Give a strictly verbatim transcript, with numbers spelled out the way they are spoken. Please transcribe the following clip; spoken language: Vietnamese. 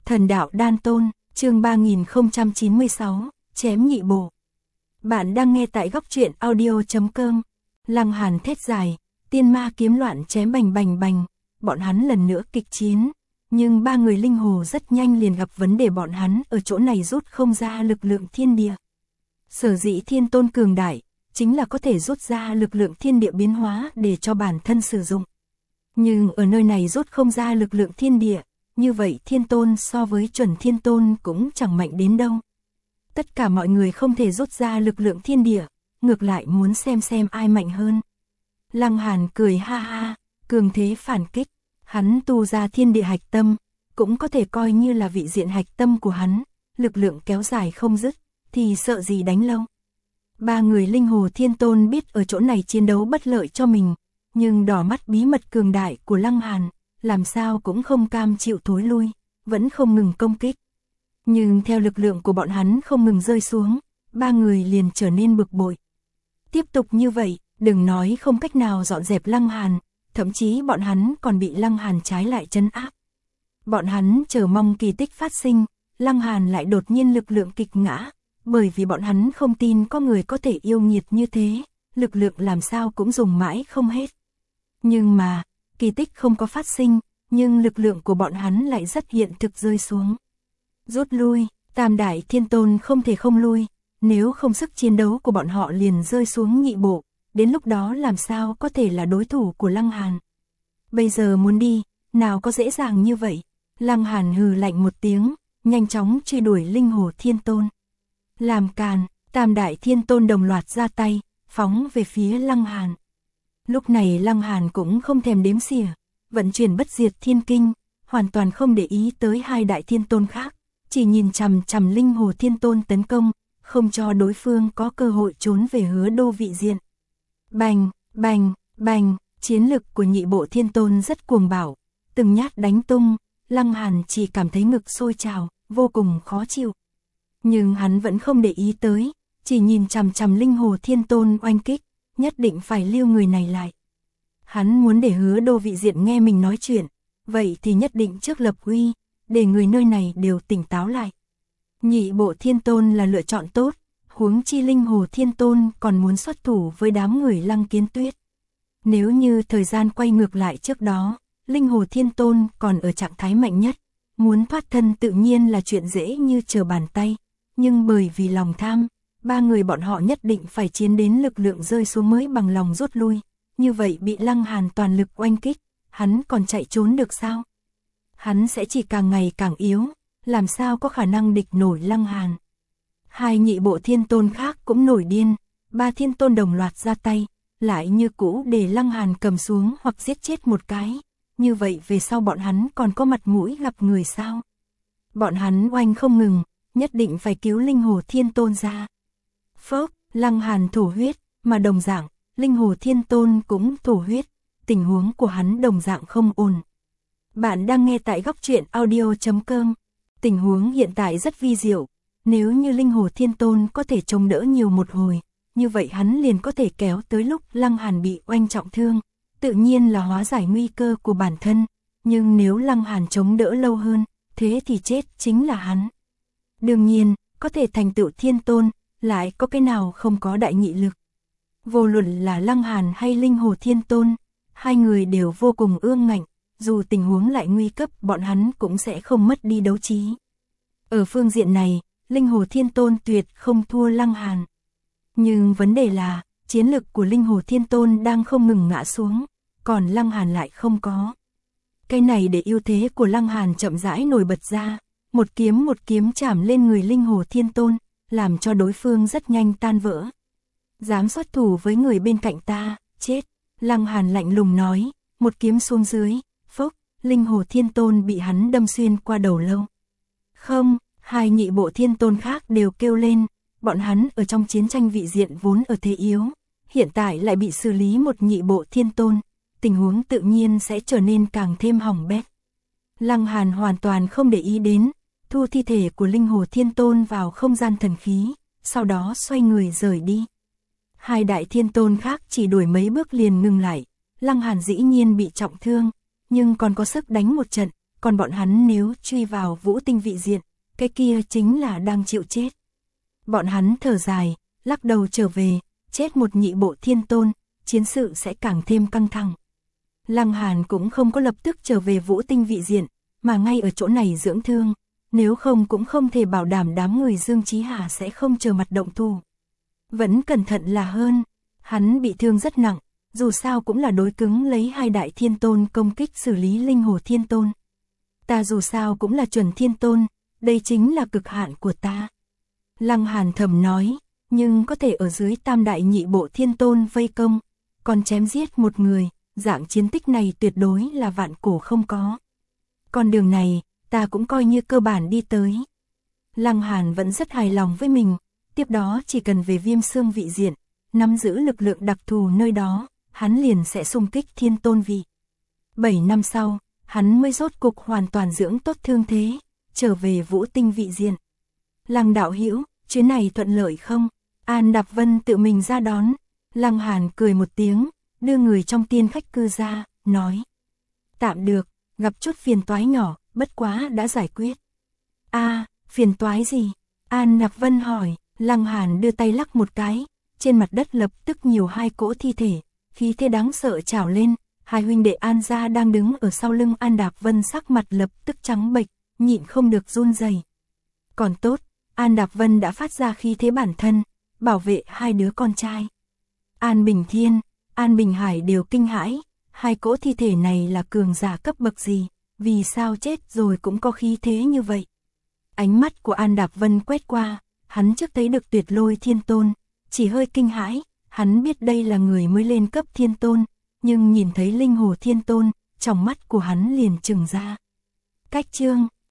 Thần đạo đan tôn, chương ba nghìn không trăm chín mươi sáu, chém nhị bộ. Bạn đang nghe tại góc truyện audio chấm com. Lăng Hàn thét dài, tiên ma kiếm loạn chém bành bành bành, bọn hắn lần nữa kịch chiến. Nhưng ba người linh hồ rất nhanh liền gặp vấn đề, bọn hắn ở chỗ này rút không ra lực lượng thiên địa. Sở dĩ thiên tôn cường đại, chính là có thể rút ra lực lượng thiên địa biến hóa để cho bản thân sử dụng. Nhưng ở nơi này rút không ra lực lượng thiên địa, như vậy thiên tôn so với chuẩn thiên tôn cũng chẳng mạnh đến đâu. Tất cả mọi người không thể rút ra lực lượng thiên địa, ngược lại muốn xem xem ai mạnh hơn. Lăng Hàn cười ha ha, cường thế phản kích, hắn tu ra thiên địa hạch tâm, cũng có thể coi như là vị diện hạch tâm của hắn, lực lượng kéo dài không dứt, thì sợ gì đánh lâu. Ba người linh hồ thiên tôn biết ở chỗ này chiến đấu bất lợi cho mình, nhưng đỏ mắt bí mật cường đại của Lăng Hàn, làm sao cũng không cam chịu thối lui, vẫn không ngừng công kích. Nhưng theo lực lượng của bọn hắn không ngừng rơi xuống, ba người liền trở nên bực bội. Tiếp tục như vậy, đừng nói không cách nào dọn dẹp Lăng Hàn, thậm chí bọn hắn còn bị Lăng Hàn trái lại trấn áp. Bọn hắn chờ mong kỳ tích phát sinh, Lăng Hàn lại đột nhiên lực lượng kịch ngã, bởi vì bọn hắn không tin có người có thể yêu nghiệt như thế, lực lượng làm sao cũng dùng mãi không hết. Nhưng mà, kỳ tích không có phát sinh, nhưng lực lượng của bọn hắn lại rất hiện thực rơi xuống. Rút lui, Tam Đại Thiên Tôn không thể không lui, nếu không sức chiến đấu của bọn họ liền rơi xuống nhị bộ, đến lúc đó làm sao có thể là đối thủ của Lăng Hàn. Bây giờ muốn đi, nào có dễ dàng như vậy. Lăng Hàn hừ lạnh một tiếng, nhanh chóng truy đuổi linh hồ Thiên Tôn. Làm càn, Tam Đại Thiên Tôn đồng loạt ra tay, phóng về phía Lăng Hàn. Lúc này Lăng Hàn cũng không thèm đếm xỉa, vận chuyển bất diệt thiên kinh, hoàn toàn không để ý tới hai đại thiên tôn khác, chỉ nhìn chằm chằm linh hồ thiên tôn tấn công, không cho đối phương có cơ hội trốn về hứa đô vị diện. Bành, bành, bành, chiến lực của nhị bộ thiên tôn rất cuồng bạo, từng nhát đánh tung, Lăng Hàn chỉ cảm thấy ngực sôi trào, vô cùng khó chịu. Nhưng hắn vẫn không để ý tới, chỉ nhìn chằm chằm linh hồ thiên tôn oanh kích, nhất định phải lưu người này lại. Hắn muốn để hứa đô vị diện nghe mình nói chuyện, vậy thì nhất định trước lập uy, để người nơi này đều tỉnh táo lại. Nhị bộ thiên tôn là lựa chọn tốt, huống chi linh hồ thiên tôn còn muốn xuất thủ với đám người Lăng Kiến Tuyết. Nếu như thời gian quay ngược lại trước đó, linh hồ thiên tôn còn ở trạng thái mạnh nhất, muốn thoát thân tự nhiên là chuyện dễ như trở bàn tay, nhưng bởi vì lòng tham, ba người bọn họ nhất định phải chiến đến lực lượng rơi xuống mới bằng lòng rút lui, như vậy bị Lăng Hàn toàn lực oanh kích, hắn còn chạy trốn được sao? Hắn sẽ chỉ càng ngày càng yếu, làm sao có khả năng địch nổi Lăng Hàn. Hai nhị bộ thiên tôn khác cũng nổi điên, ba thiên tôn đồng loạt ra tay, lại như cũ để Lăng Hàn cầm xuống hoặc giết chết một cái, như vậy về sau bọn hắn còn có mặt mũi gặp người sao? Bọn hắn oanh không ngừng, nhất định phải cứu linh hồ thiên tôn ra. Phốc, Lăng Hàn thổ huyết, mà đồng dạng, linh hồ thiên tôn cũng thổ huyết, tình huống của hắn đồng dạng không ổn. Bạn đang nghe tại góc truyện audio chấm com. Tình huống hiện tại rất vi diệu, nếu như linh hồ thiên tôn có thể chống đỡ nhiều một hồi, như vậy hắn liền có thể kéo tới lúc Lăng Hàn bị oanh trọng thương, tự nhiên là hóa giải nguy cơ của bản thân, nhưng nếu Lăng Hàn chống đỡ lâu hơn, thế thì chết chính là hắn. Đương nhiên, có thể thành tựu thiên tôn, lại có cái nào không có đại nghị lực. Vô luận là Lăng Hàn hay linh hồ thiên tôn, hai người đều vô cùng ương ngạnh, dù tình huống lại nguy cấp bọn hắn cũng sẽ không mất đi đấu trí. Ở phương diện này, linh hồ thiên tôn tuyệt không thua Lăng Hàn. Nhưng vấn đề là, chiến lực của linh hồ thiên tôn đang không ngừng ngã xuống, còn Lăng Hàn lại không có. Cái này để ưu thế của Lăng Hàn chậm rãi nổi bật ra, một kiếm một kiếm chảm lên người linh hồ thiên tôn, làm cho đối phương rất nhanh tan vỡ. Dám xuất thủ với người bên cạnh ta, chết. Lăng Hàn lạnh lùng nói, một kiếm xuống dưới, phốc, linh hồ thiên tôn bị hắn đâm xuyên qua đầu lâu. Không, hai nhị bộ thiên tôn khác đều kêu lên, bọn hắn ở trong chiến tranh vị diện vốn ở thế yếu, hiện tại lại bị xử lý một nhị bộ thiên tôn, tình huống tự nhiên sẽ trở nên càng thêm hỏng bét. Lăng Hàn hoàn toàn không để ý đến, thu thi thể của linh hồ thiên tôn vào không gian thần khí, sau đó xoay người rời đi. Hai đại thiên tôn khác chỉ đuổi mấy bước liền ngừng lại, Lăng Hàn dĩ nhiên bị trọng thương, nhưng còn có sức đánh một trận, còn bọn hắn nếu truy vào Vũ Tinh vị diện, cái kia chính là đang chịu chết. Bọn hắn thở dài, lắc đầu trở về, chết một nhị bộ thiên tôn, chiến sự sẽ càng thêm căng thẳng. Lăng Hàn cũng không có lập tức trở về Vũ Tinh vị diện, mà ngay ở chỗ này dưỡng thương, nếu không cũng không thể bảo đảm đám người Dương Chí Hà sẽ không chờ mặt động thủ. Vẫn cẩn thận là hơn, hắn bị thương rất nặng, dù sao cũng là đối cứng lấy hai đại thiên tôn công kích xử lý linh hồ thiên tôn. Ta dù sao cũng là chuẩn thiên tôn, đây chính là cực hạn của ta. Lăng Hàn thầm nói, nhưng có thể ở dưới tam đại nhị bộ thiên tôn vây công, còn chém giết một người, dạng chiến tích này tuyệt đối là vạn cổ không có. Con đường này, ta cũng coi như cơ bản đi tới. Lăng Hàn vẫn rất hài lòng với mình, tiếp đó chỉ cần về Viêm Xương vị diện, nắm giữ lực lượng đặc thù nơi đó, hắn liền sẽ xung kích thiên tôn vị. Bảy năm sau, hắn mới rốt cục hoàn toàn dưỡng tốt thương thế, trở về Vũ Tinh vị diện. Lăng đạo hữu, chuyến này thuận lợi không? An Đạp Vân tự mình ra đón. Lăng Hàn cười một tiếng, đưa người trong tiên khách cư ra, nói. Tạm được, gặp chút phiền toái nhỏ, bất quá đã giải quyết. A, phiền toái gì? An Đạp Vân hỏi. Lăng Hàn đưa tay lắc một cái, trên mặt đất lập tức nhiều hai cỗ thi thể, khí thế đáng sợ trào lên. Hai huynh đệ An gia đang đứng ở sau lưng An Đạp Vân, sắc mặt lập tức trắng bệch, nhịn không được run rẩy. Còn tốt, An Đạp Vân đã phát ra khí thế bản thân, bảo vệ hai đứa con trai. An Bình Thiên, An Bình Hải đều kinh hãi, hai cỗ thi thể này là cường giả cấp bậc gì, vì sao chết rồi cũng có khí thế như vậy. Ánh mắt của An Đạp Vân quét qua, hắn trước thấy được Tuyệt Lôi Thiên Tôn, chỉ hơi kinh hãi, hắn biết đây là người mới lên cấp Thiên Tôn, nhưng nhìn thấy Linh Hồ Thiên Tôn, trong mắt của hắn liền trừng ra. Cách chương